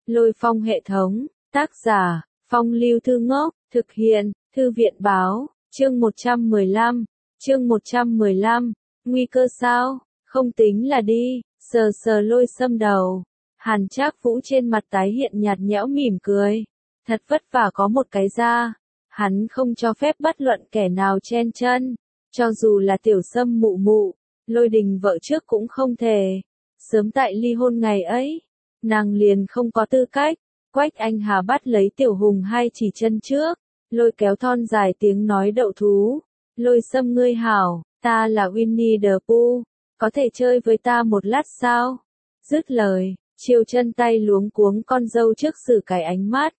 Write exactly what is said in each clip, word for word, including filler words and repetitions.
Lôi Phong hệ thống, tác giả, Phong Lưu Thư Ngốc, thực hiện, Thư viện báo, chương một trăm mười lăm, chương một trăm mười lăm, nguy cơ sao, không tính là đi, sờ sờ Lôi Sâm đầu. Hàn Trác Vũ trên mặt tái hiện nhạt nhẽo mỉm cười, thật vất vả có một cái ra, hắn không cho phép bất luận kẻ nào chen chân, cho dù là Tiểu Sâm mụ mụ, Lôi Đình vợ trước cũng không thể. Sớm tại ly hôn ngày ấy, nàng liền không có tư cách. Quách Anh Hà bắt lấy Tiểu Hùng hai chỉ chân trước, lôi kéo thon dài tiếng nói đậu thú. Lôi Sâm ngươi hảo, ta là Winnie the Pooh, có thể chơi với ta một lát sao? Dứt lời, chiều chân tay luống cuống con dâu trước xử cái ánh mắt.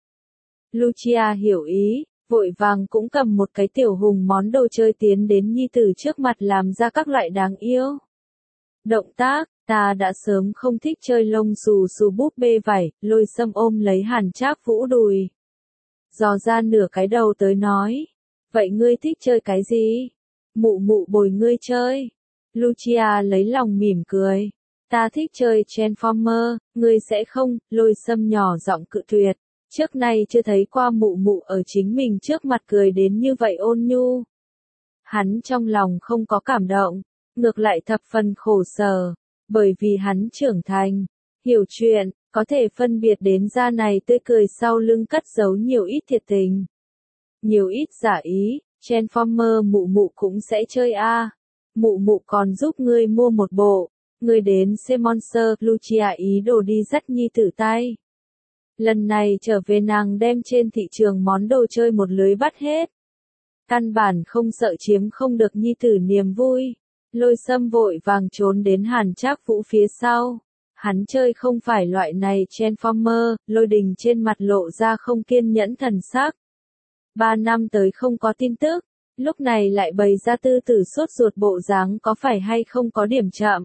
Lucia hiểu ý, vội vàng cũng cầm một cái Tiểu Hùng món đồ chơi tiến đến nhi tử trước mặt làm ra các loại đáng yêu động tác. Ta đã sớm không thích chơi lông xù xù búp bê vảy. Lôi Sâm ôm lấy Hàn Trác Vũ đùi, dò ra nửa cái đầu tới nói, vậy ngươi thích chơi cái gì? Mụ mụ bồi ngươi chơi. Lucia lấy lòng mỉm cười, ta thích chơi Transformer, ngươi sẽ không? Lôi Sâm nhỏ giọng cự tuyệt, trước nay chưa thấy qua mụ mụ ở chính mình trước mặt cười đến như vậy ôn nhu. Hắn trong lòng không có cảm động, ngược lại thập phần khổ sở, bởi vì hắn trưởng thành, hiểu chuyện, có thể phân biệt đến ra này tươi cười sau lưng cất giấu nhiều ít thiệt tình, nhiều ít giả ý. Transformer mụ mụ cũng sẽ chơi a. À. Mụ mụ còn giúp ngươi mua một bộ, ngươi đến xem Monster. Lucia ý đồ đi dắt nhi tử tay. Lần này trở về nàng đem trên thị trường món đồ chơi một lưới bắt hết. Căn bản không sợ chiếm không được nhi tử niềm vui. Lôi Sâm vội vàng trốn đến Hàn Trác Vũ phía sau. Hắn chơi không phải loại này Transformer. Lôi Đình trên mặt lộ ra không kiên nhẫn thần sắc. Ba năm tới không có tin tức, lúc này lại bày ra tư tử sốt ruột bộ dáng, có phải hay không có điểm chậm?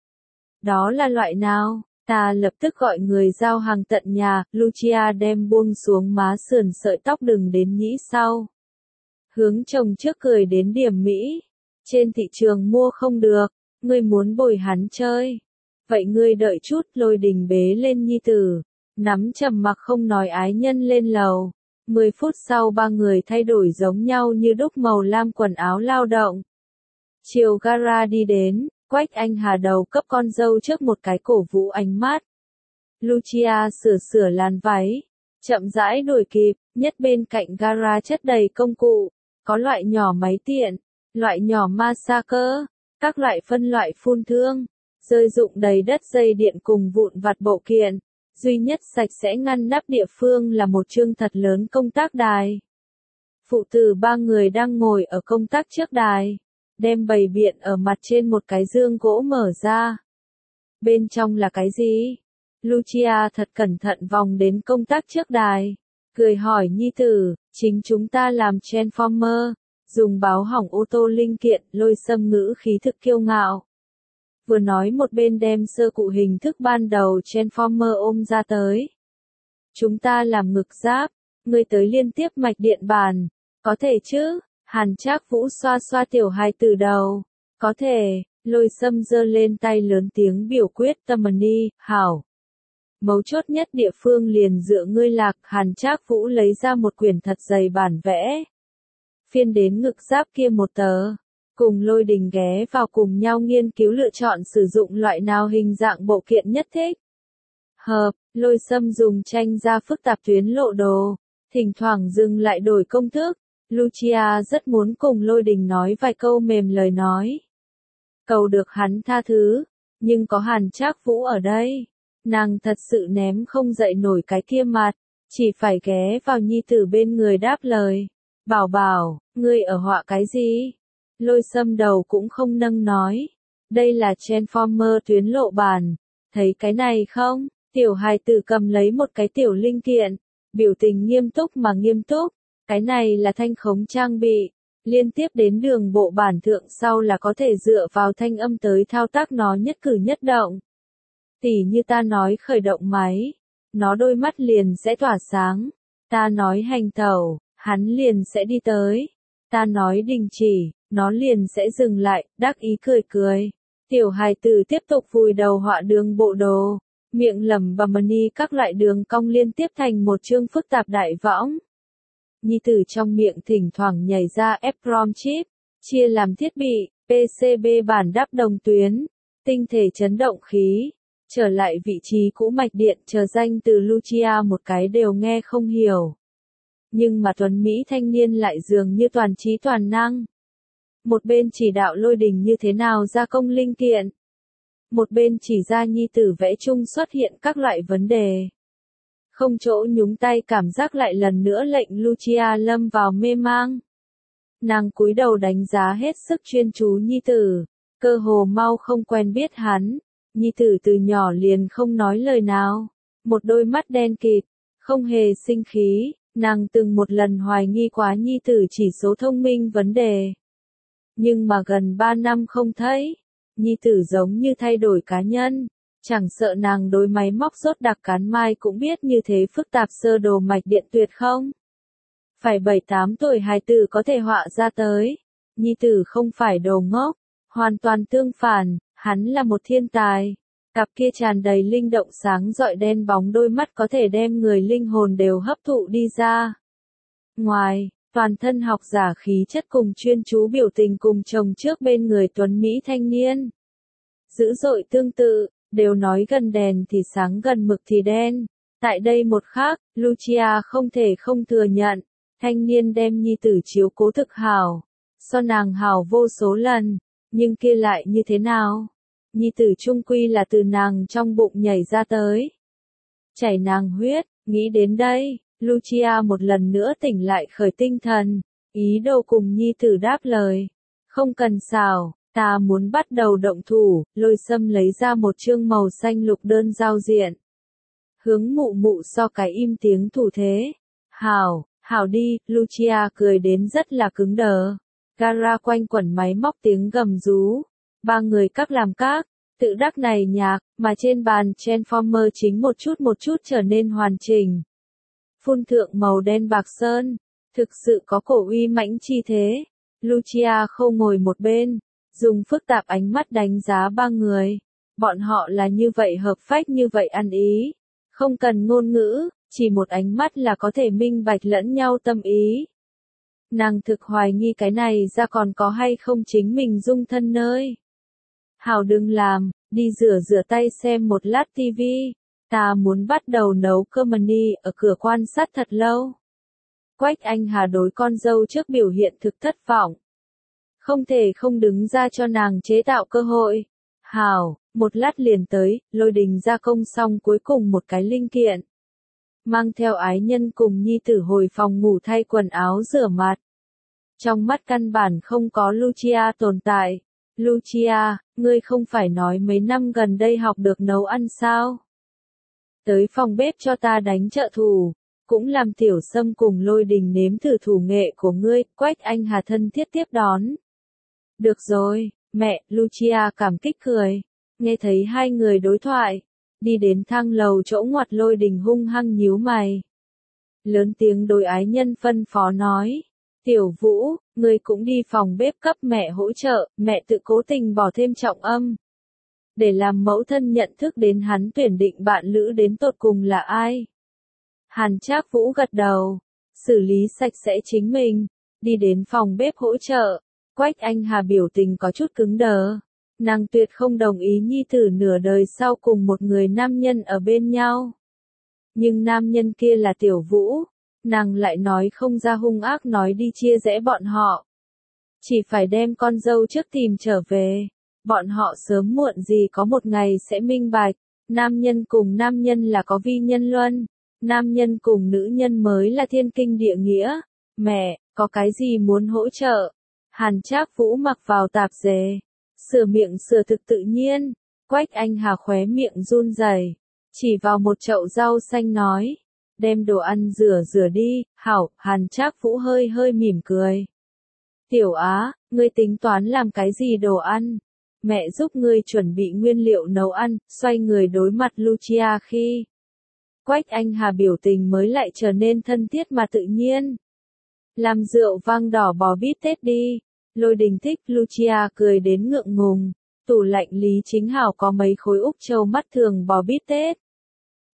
Đó là loại nào? Ta lập tức gọi người giao hàng tận nhà. Lucia đem buông xuống má sườn sợi tóc đừng đến nhĩ sau. Hướng chồng trước cười đến điểm mỹ. Trên thị trường mua không được, ngươi muốn bồi hắn chơi. Vậy ngươi đợi chút. Lôi Đình bế lên nhi tử, nắm trầm mặc không nói ái nhân lên lầu. Mười phút sau ba người thay đổi giống nhau như đúc màu lam quần áo lao động. Chiều gara đi đến, Quách Anh Hà đầu cấp con dâu trước một cái cổ vũ ánh mắt. Lucia sửa sửa làn váy, chậm rãi đuổi kịp, nhất bên cạnh gara chất đầy công cụ, có loại nhỏ máy tiện, loại nhỏ massacre, các loại phân loại phun thương, rơi rụng đầy đất dây điện cùng vụn vặt bộ kiện. Duy nhất sạch sẽ ngăn nắp địa phương là một chương thật lớn công tác đài. Phụ tử ba người đang ngồi ở công tác trước đài, đem bày biện ở mặt trên một cái dương gỗ mở ra. Bên trong là cái gì? Lucia thật cẩn thận vòng đến công tác trước đài, cười hỏi nhi tử, chính chúng ta làm Transformer, dùng báo hỏng ô tô linh kiện. Lôi Sâm ngữ khí thực kiêu ngạo. Vừa nói một bên đem sơ cụ hình thức ban đầu Transformer ôm ra tới. Chúng ta làm ngực giáp, ngươi tới liên tiếp mạch điện bàn, có thể chứ? Hàn Trác Vũ xoa xoa tiểu hài từ đầu, có thể. Lôi Sâm giơ lên tay lớn tiếng biểu quyết tâm ni, hảo. Mấu chốt nhất địa phương liền dựa ngươi lạc. Hàn Trác Vũ lấy ra một quyển thật dày bản vẽ, phiên đến ngực giáp kia một tờ. Cùng Lôi Đình ghé vào cùng nhau nghiên cứu lựa chọn sử dụng loại nào hình dạng bộ kiện nhất thích hợp. Lôi Sâm dùng tranh ra phức tạp tuyến lộ đồ, thỉnh thoảng dừng lại đổi công thức. Lucia rất muốn cùng Lôi Đình nói vài câu mềm lời nói, cầu được hắn tha thứ, nhưng có Hàn Trác Vũ ở đây, nàng thật sự ném không dậy nổi cái kia mặt, chỉ phải ghé vào nhi tử bên người đáp lời. Bảo bảo, ngươi ở họa cái gì? Lôi Sâm đầu cũng không nâng nói, đây là Transformer tuyến lộ bản, thấy cái này không? Tiểu hài tử cầm lấy một cái tiểu linh kiện, biểu tình nghiêm túc mà nghiêm túc, cái này là thanh khống trang bị, liên tiếp đến đường bộ bản thượng sau là có thể dựa vào thanh âm tới thao tác nó nhất cử nhất động. Tỉ như ta nói khởi động máy, nó đôi mắt liền sẽ tỏa sáng, ta nói hành tẩu, hắn liền sẽ đi tới, ta nói đình chỉ, nó liền sẽ dừng lại. Đắc ý cười cười. Tiểu hài tử tiếp tục vùi đầu họa đường bộ đồ. miệng lẩm bẩm ni các loại đường cong liên tiếp thành một chương phức tạp đại võng. Nhi tử trong miệng thỉnh thoảng nhảy ra e pê rờ o em chip, chia làm thiết bị, pê xê bê bản đắp đồng tuyến, tinh thể chấn động khí, trở lại vị trí cũ mạch điện chờ danh từ Lucia một cái đều nghe không hiểu. Nhưng mà tuấn Mỹ thanh niên lại dường như toàn trí toàn năng. Một bên chỉ đạo Lôi Đình như thế nào gia công linh kiện. Một bên chỉ ra nhi tử vẽ chung xuất hiện các loại vấn đề. Không chỗ nhúng tay cảm giác lại lần nữa lệnh Lucia lâm vào mê mang. Nàng cúi đầu đánh giá hết sức chuyên chú nhi tử, cơ hồ mau không quen biết hắn. Nhi tử từ nhỏ liền không nói lời nào, một đôi mắt đen kịt, không hề sinh khí, nàng từng một lần hoài nghi quá nhi tử chỉ số thông minh vấn đề. Nhưng mà gần ba năm không thấy, nhi tử giống như thay đổi cá nhân, chẳng sợ nàng đối máy móc rốt đặc cán mai cũng biết như thế phức tạp sơ đồ mạch điện tuyệt không. Phải bảy tám tuổi hài tử có thể họa ra tới, nhi tử không phải đồ ngốc, hoàn toàn tương phản, hắn là một thiên tài. Cặp kia tràn đầy linh động sáng rọi đen bóng đôi mắt có thể đem người linh hồn đều hấp thụ đi ra. Ngoài, toàn thân học giả khí chất cùng chuyên chú biểu tình cùng chồng trước bên người tuấn Mỹ thanh niên. Dữ dội tương tự, đều nói gần đèn thì sáng gần mực thì đen. Tại đây một khác, Lucia không thể không thừa nhận, thanh niên đem nhi tử chiếu cố thực hảo, so nàng hảo vô số lần, nhưng kia lại như thế nào? Nhi tử trung quy là từ nàng trong bụng nhảy ra tới. Chảy nàng huyết, nghĩ đến đây, Lucia một lần nữa tỉnh lại khởi tinh thần, ý đồ cùng nhi tử đáp lời. Không cần xào, ta muốn bắt đầu động thủ, Lôi Sâm lấy ra một chương màu xanh lục đơn giao diện. Hướng mụ mụ so cái im tiếng thủ thế. Hảo, hảo đi, Lucia cười đến rất là cứng đờ. Gara quanh quẩn máy móc tiếng gầm rú. Ba người các làm các, tự đắc này nhạc, mà trên bàn Transformer chính một chút một chút trở nên hoàn chỉnh. Phun thượng màu đen bạc sơn, thực sự có cổ uy mãnh chi thế. Lucia không ngồi một bên, dùng phức tạp ánh mắt đánh giá ba người. Bọn họ là như vậy hợp phách như vậy ăn ý. Không cần ngôn ngữ, chỉ một ánh mắt là có thể minh bạch lẫn nhau tâm ý. Nàng thực hoài nghi cái này ra còn có hay không chính mình dung thân nơi. Hảo đừng làm, đi rửa rửa tay xem một lát tivi, ta muốn bắt đầu nấu cơm ni ở cửa quan sát thật lâu. Quách Anh Hà đối con dâu trước biểu hiện thực thất vọng. Không thể không đứng ra cho nàng chế tạo cơ hội. Hảo, một lát liền tới, Lôi Đình gia công xong cuối cùng một cái linh kiện. Mang theo ái nhân cùng nhi tử hồi phòng ngủ thay quần áo rửa mặt. Trong mắt căn bản không có Lucia tồn tại. Lucia, ngươi không phải nói mấy năm gần đây học được nấu ăn sao? Tới phòng bếp cho ta đánh trợ thủ, cũng làm Tiểu Sâm cùng Lôi Đình nếm thử thủ nghệ của ngươi, Quách Anh Hà thân thiết tiếp đón. Được rồi, mẹ, Lucia cảm kích cười, nghe thấy hai người đối thoại, đi đến thang lầu chỗ ngoặt Lôi Đình hung hăng nhíu mày. Lớn tiếng đối ái nhân phân phó nói. Tiểu Vũ, ngươi cũng đi phòng bếp cấp mẹ hỗ trợ, mẹ tự cố tình bỏ thêm trọng âm. Để làm mẫu thân nhận thức đến hắn tuyển định bạn lữ đến tột cùng là ai. Hàn Trác Vũ gật đầu, xử lý sạch sẽ chính mình, đi đến phòng bếp hỗ trợ. Quách Anh Hà biểu tình có chút cứng đờ. Nàng tuyệt không đồng ý nhi tử nửa đời sau cùng một người nam nhân ở bên nhau. Nhưng nam nhân kia là Tiểu Vũ. Nàng lại nói không ra hung ác nói đi chia rẽ bọn họ. Chỉ phải đem con dâu trước tìm trở về. Bọn họ sớm muộn gì có một ngày sẽ minh bạch. Nam nhân cùng nam nhân là có vi nhân luân. Nam nhân cùng nữ nhân mới là thiên kinh địa nghĩa. Mẹ, có cái gì muốn hỗ trợ? Hàn Trác Vũ mặc vào tạp dề. Sửa miệng sửa thực tự nhiên. Quách Anh Hà khóe miệng run rẩy, chỉ vào một chậu rau xanh nói. Đem đồ ăn rửa rửa đi, hảo, Hàn Trác Vũ hơi hơi mỉm cười. Tiểu Á, ngươi tính toán làm cái gì đồ ăn? Mẹ giúp ngươi chuẩn bị nguyên liệu nấu ăn, xoay người đối mặt Lucia khi. Quách Anh Hà biểu tình mới lại trở nên thân thiết mà tự nhiên. Làm rượu vang đỏ bò bít tết đi. Lôi Đình thích, Lucia cười đến ngượng ngùng. Tủ lạnh Lý Chính Hảo có mấy khối Úc Châu mắt thường bò bít tết.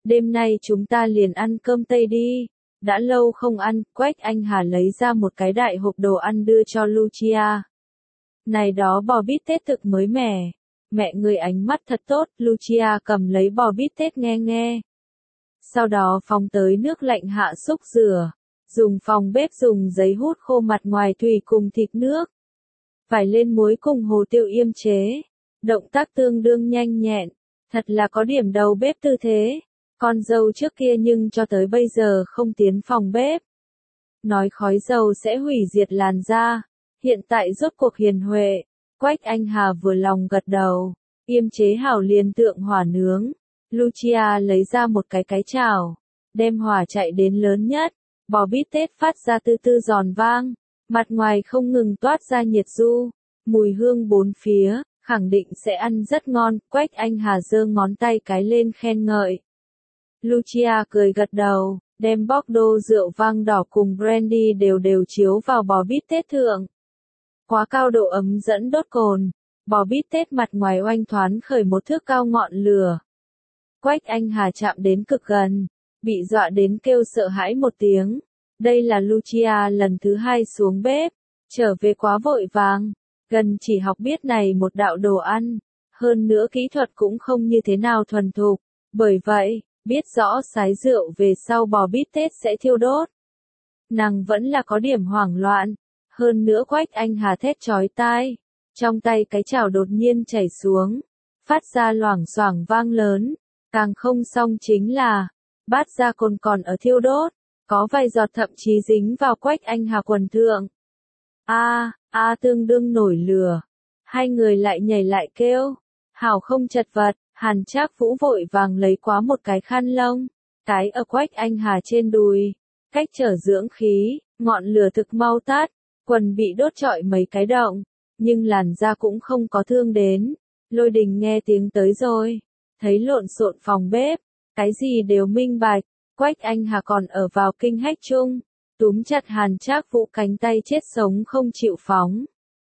đêm nay chúng ta liền ăn cơm Tây đi. Đã lâu không ăn, Quách Anh Hà lấy ra một cái đại hộp đồ ăn đưa cho Lucia. Này đó bò bít tết thực mới mẻ. Mẹ người ánh mắt thật tốt, Lucia cầm lấy bò bít tết nghe nghe. Sau đó phóng tới nước lạnh hạ xúc rửa. Dùng phòng bếp dùng giấy hút khô mặt ngoài thủy cùng thịt nước. Phải lên muối cùng hồ tiêu yêm chế. Động tác tương đương nhanh nhẹn. Thật là có điểm đầu bếp tư thế. Con dâu trước kia nhưng cho tới bây giờ không tiến phòng bếp. Nói khói dầu sẽ hủy diệt làn da. Hiện tại rốt cuộc hiền huệ. Quách Anh Hà vừa lòng gật đầu. Yêm chế hảo liền tượng hỏa nướng. Lucia lấy ra một cái cái chảo. Đem hỏa chạy đến lớn nhất. Bò bít tết phát ra tư tư giòn vang. Mặt ngoài không ngừng toát ra nhiệt du. Mùi hương bốn phía. Khẳng định sẽ ăn rất ngon. Quách Anh Hà giơ ngón tay cái lên khen ngợi. Lucia cười gật đầu. Đem Bordeaux rượu vang đỏ cùng brandy đều đều chiếu vào bò bít tết thượng. Quá cao độ ấm dẫn đốt cồn. Bò bít tết mặt ngoài oanh thoáng khởi một thước cao ngọn lửa. Quách Anh Hà chạm đến cực gần. Bị dọa đến kêu sợ hãi một tiếng. Đây là Lucia lần thứ hai xuống bếp. Trở về quá vội vàng. Gần chỉ học biết này một đạo đồ ăn. Hơn nữa kỹ thuật cũng không như thế nào thuần thục. Bởi vậy, biết rõ sái rượu về sau bò bít tết sẽ thiêu đốt. Nàng vẫn là có điểm hoảng loạn. Hơn nữa Quách Anh Hà thét chói tai. Trong tay cái chảo đột nhiên chảy xuống. Phát ra loảng xoảng vang lớn. Càng không xong chính là, bát ra cồn còn ở thiêu đốt. Có vài giọt thậm chí dính vào Quách Anh Hà quần thượng. A, a tương đương nổi lửa. Hai người lại nhảy lại kêu. Hảo không chật vật. Hàn Trác Vũ vội vàng lấy quá một cái khăn lông. Cái ở Quách Anh Hà trên đùi. Cách trở dưỡng khí. Ngọn lửa thực mau tắt. Quần bị đốt trọi mấy cái động. Nhưng làn da cũng không có thương đến. Lôi Đình nghe tiếng tới rồi. Thấy lộn xộn phòng bếp. Cái gì đều minh bạch. Quách Anh Hà còn ở vào kinh hách chung. Túm chặt Hàn Trác Vũ cánh tay chết sống không chịu phóng.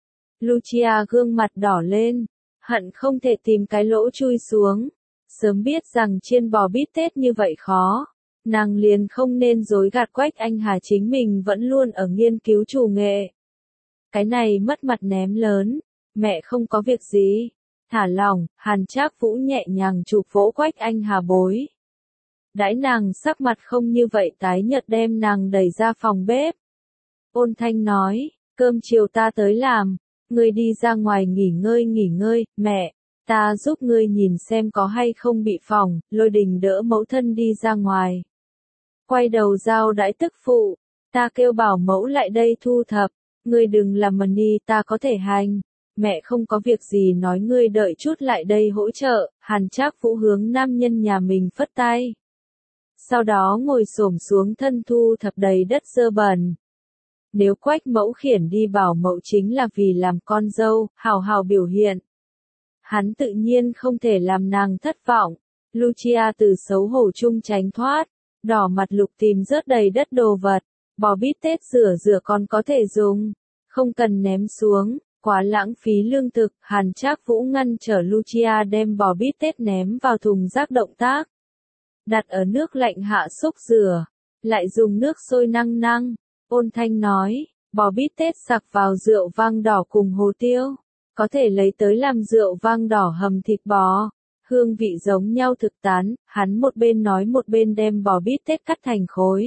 Lucia gương mặt đỏ lên. Hận không thể tìm cái lỗ chui xuống. Sớm biết rằng chiên bò bít tết như vậy khó. Nàng liền không nên dối gạt Quách Anh Hà, chính mình vẫn luôn ở nghiên cứu chủ nghệ. Cái này mất mặt ném lớn. Mẹ không có việc gì. Thả lỏng. Hàn Trác Vũ nhẹ nhàng chụp vỗ Quách Anh Hà bối. Đãi nàng sắc mặt không như vậy tái nhợt đem nàng đẩy ra phòng bếp. Ôn thanh nói, cơm chiều ta tới làm, ngươi đi ra ngoài nghỉ ngơi nghỉ ngơi, mẹ, ta giúp ngươi nhìn xem có hay không bị phỏng. Lôi Đình đỡ mẫu thân đi ra ngoài. Quay đầu giao đãi tức phụ, ta kêu bảo mẫu lại đây thu thập, ngươi đừng làm mần đi, ta có thể hành. Mẹ không có việc gì nói, ngươi đợi chút lại đây hỗ trợ. Hàn Trác Vũ hướng nam nhân nhà mình phất tay. Sau đó ngồi xổm xuống thân thu thập đầy đất dơ bẩn. Nếu Quách mẫu khiển đi bảo mẫu chính là vì làm con dâu, hào hào biểu hiện. Hắn tự nhiên không thể làm nàng thất vọng. Lucia từ xấu hổ chung tránh thoát, đỏ mặt lục tìm rớt đầy đất đồ vật. Bò bít tết rửa rửa còn có thể dùng, không cần ném xuống, quá lãng phí lương thực. Hàn Trác Vũ ngăn trở Lucia đem bò bít tết ném vào thùng rác động tác. Đặt ở nước lạnh hạ xúc rửa, lại dùng nước sôi năng năng. Ôn thanh nói, bò bít tết sặc vào rượu vang đỏ cùng hồ tiêu, có thể lấy tới làm rượu vang đỏ hầm thịt bò, hương vị giống nhau thực tán. Hắn một bên nói một bên đem bò bít tết cắt thành khối.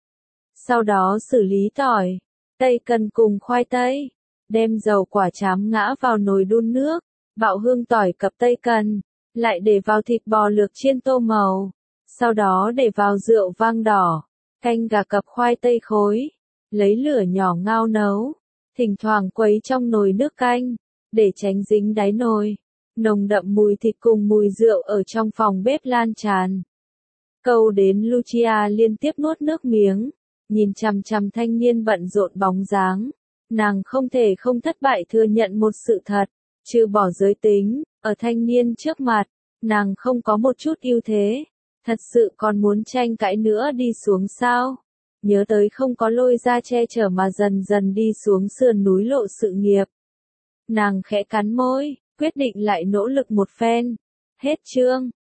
Sau đó xử lý tỏi, tây cần cùng khoai tây, đem dầu quả chám ngã vào nồi đun nước, bạo hương tỏi cập tây cần, lại để vào thịt bò lược chiên tô màu. Sau đó để vào rượu vang đỏ, canh gà cập khoai tây khối, lấy lửa nhỏ ngao nấu, thỉnh thoảng quấy trong nồi nước canh, để tránh dính đáy nồi. Nồng đậm mùi thịt cùng mùi rượu ở trong phòng bếp lan tràn. Câu đến Lucia liên tiếp nuốt nước miếng, nhìn chằm chằm thanh niên bận rộn bóng dáng. Nàng không thể không thất bại thừa nhận một sự thật, trừ bỏ giới tính, ở thanh niên trước mặt, nàng không có một chút ưu thế. Thật sự còn muốn tranh cãi nữa đi xuống sao? Nhớ tới không có lôi ra che chở mà dần dần đi xuống sườn núi lộ sự nghiệp. Nàng khẽ cắn môi, quyết định lại nỗ lực một phen. Hết chương.